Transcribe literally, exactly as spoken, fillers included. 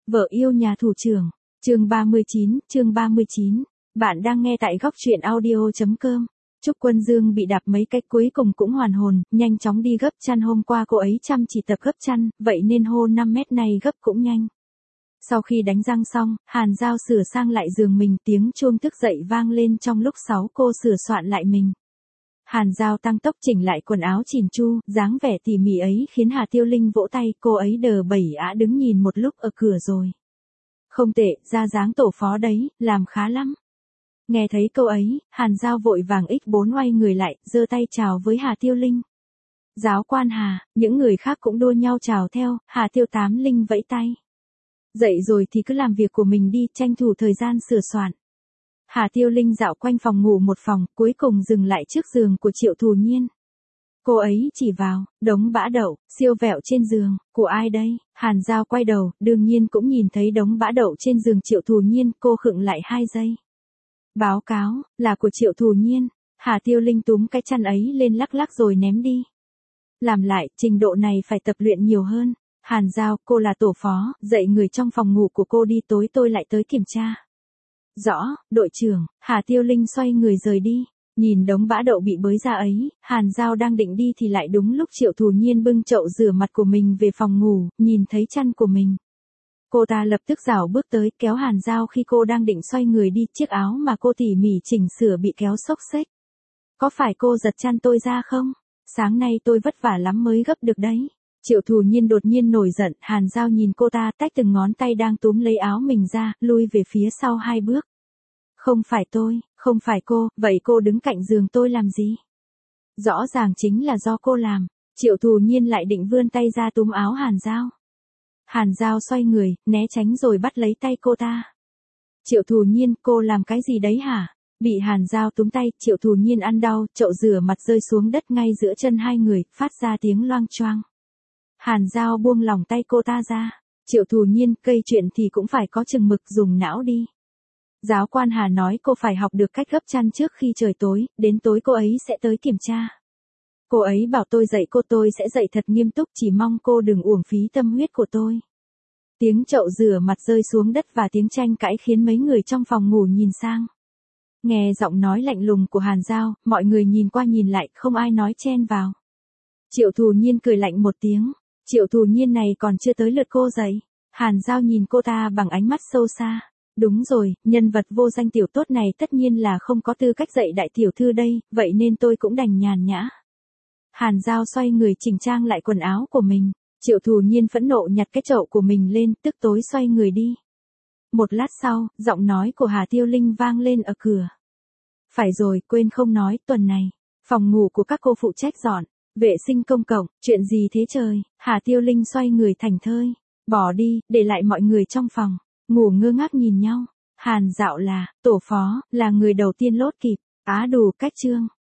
Vợ yêu nhà thủ trưởng. Chương ba mươi chín, chương ba mươi chín. Bạn đang nghe tại góc truyện audio chấm com. Trúc Quân Dương bị đạp mấy cái cuối cùng cũng hoàn hồn, nhanh chóng đi gấp chăn. Hôm qua cô ấy chăm chỉ tập gấp chăn, vậy nên hô năm mét này gấp cũng nhanh. Sau khi đánh răng xong, Hàn Giao sửa sang lại giường mình, tiếng chuông thức dậy vang lên trong lúc sáu cô sửa soạn lại mình. Hàn Giao tăng tốc chỉnh lại quần áo chỉn chu, dáng vẻ tỉ mỉ ấy khiến Hà Tiêu Linh vỗ tay, cô ấy đờ bẩy ả đứng nhìn một lúc ở cửa rồi. Không tệ, ra dáng tổ phó đấy, làm khá lắm. Nghe thấy câu ấy, Hàn Giao vội vàng ích bốn oai người lại, giơ tay chào với Hà Tiêu Linh. Giáo quan Hà, những người khác cũng đua nhau chào theo, Hà Tiêu Tám Linh vẫy tay. Dậy rồi thì cứ làm việc của mình đi, tranh thủ thời gian sửa soạn. Hà Tiêu Linh dạo quanh phòng ngủ một phòng, cuối cùng dừng lại trước giường của Triệu Thù Nhiên. Cô ấy chỉ vào, đống bã đậu, siêu vẹo trên giường, của ai đây? Hàn Giao quay đầu, đương nhiên cũng nhìn thấy đống bã đậu trên giường Triệu Thù Nhiên, cô khựng lại hai giây. Báo cáo, là của Triệu Thù Nhiên. Hà Tiêu Linh túm cái chăn ấy lên lắc lắc rồi ném đi. Làm lại, trình độ này phải tập luyện nhiều hơn. Hàn Giao, cô là tổ phó, dạy người trong phòng ngủ của cô đi, tối tôi lại tới kiểm tra. Rõ, đội trưởng. Hà Tiêu Linh xoay người rời đi. Nhìn đống bã đậu bị bới ra ấy, Hàn Giao đang định đi thì lại đúng lúc Triệu Thù Nhiên bưng chậu rửa mặt của mình về phòng ngủ, nhìn thấy chăn của mình. Cô ta lập tức rảo bước tới, kéo Hàn Giao khi cô đang định xoay người đi, chiếc áo mà cô tỉ mỉ chỉnh sửa bị kéo xốc xếch. Có phải cô giật chăn tôi ra không? Sáng nay tôi vất vả lắm mới gấp được đấy. Triệu Thù Nhiên đột nhiên nổi giận, Hàn Giao nhìn cô ta tách từng ngón tay đang túm lấy áo mình ra, lui về phía sau hai bước. Không phải tôi, không phải cô, vậy cô đứng cạnh giường tôi làm gì? Rõ ràng chính là do cô làm. Triệu Thù Nhiên lại định vươn tay ra túm áo Hàn Giao. Hàn Giao xoay người, né tránh rồi bắt lấy tay cô ta. Triệu Thù Nhiên, cô làm cái gì đấy hả? Bị Hàn Giao túm tay, Triệu Thù Nhiên ăn đau, chậu rửa mặt rơi xuống đất ngay giữa chân hai người, phát ra tiếng loang choang. Hàn Giao buông lỏng tay cô ta ra. Triệu Thù Nhiên, gây chuyện thì cũng phải có chừng mực, dùng não đi. Giáo quan Hà nói cô phải học được cách gấp chăn trước khi trời tối, đến tối cô ấy sẽ tới kiểm tra. Cô ấy bảo tôi dạy cô, tôi sẽ dạy thật nghiêm túc, chỉ mong cô đừng uổng phí tâm huyết của tôi. Tiếng chậu rửa mặt rơi xuống đất và tiếng tranh cãi khiến mấy người trong phòng ngủ nhìn sang. Nghe giọng nói lạnh lùng của Hàn Giao, mọi người nhìn qua nhìn lại, không ai nói chen vào. Triệu Thù Nhiên cười lạnh một tiếng. Triệu Thù Nhiên này còn chưa tới lượt cô dạy. Hàn Giao nhìn cô ta bằng ánh mắt sâu xa. Đúng rồi, nhân vật vô danh tiểu tốt này tất nhiên là không có tư cách dạy đại tiểu thư đây, vậy nên tôi cũng đành nhàn nhã. Hàn Giao xoay người chỉnh trang lại quần áo của mình. Triệu Thù Nhiên phẫn nộ nhặt cái chậu của mình lên, tức tối xoay người đi. Một lát sau, giọng nói của Hà Tiêu Linh vang lên ở cửa. Phải rồi, quên không nói, tuần này, phòng ngủ của các cô phụ trách dọn vệ sinh công cộng, chuyện gì thế trời? Hà Tiêu Linh xoay người thảnh thơi, bỏ đi, để lại mọi người trong phòng, ngủ ngơ ngác nhìn nhau. Hàn Dạo là, tổ phó, là người đầu tiên lốt kịp, á đủ cách chương.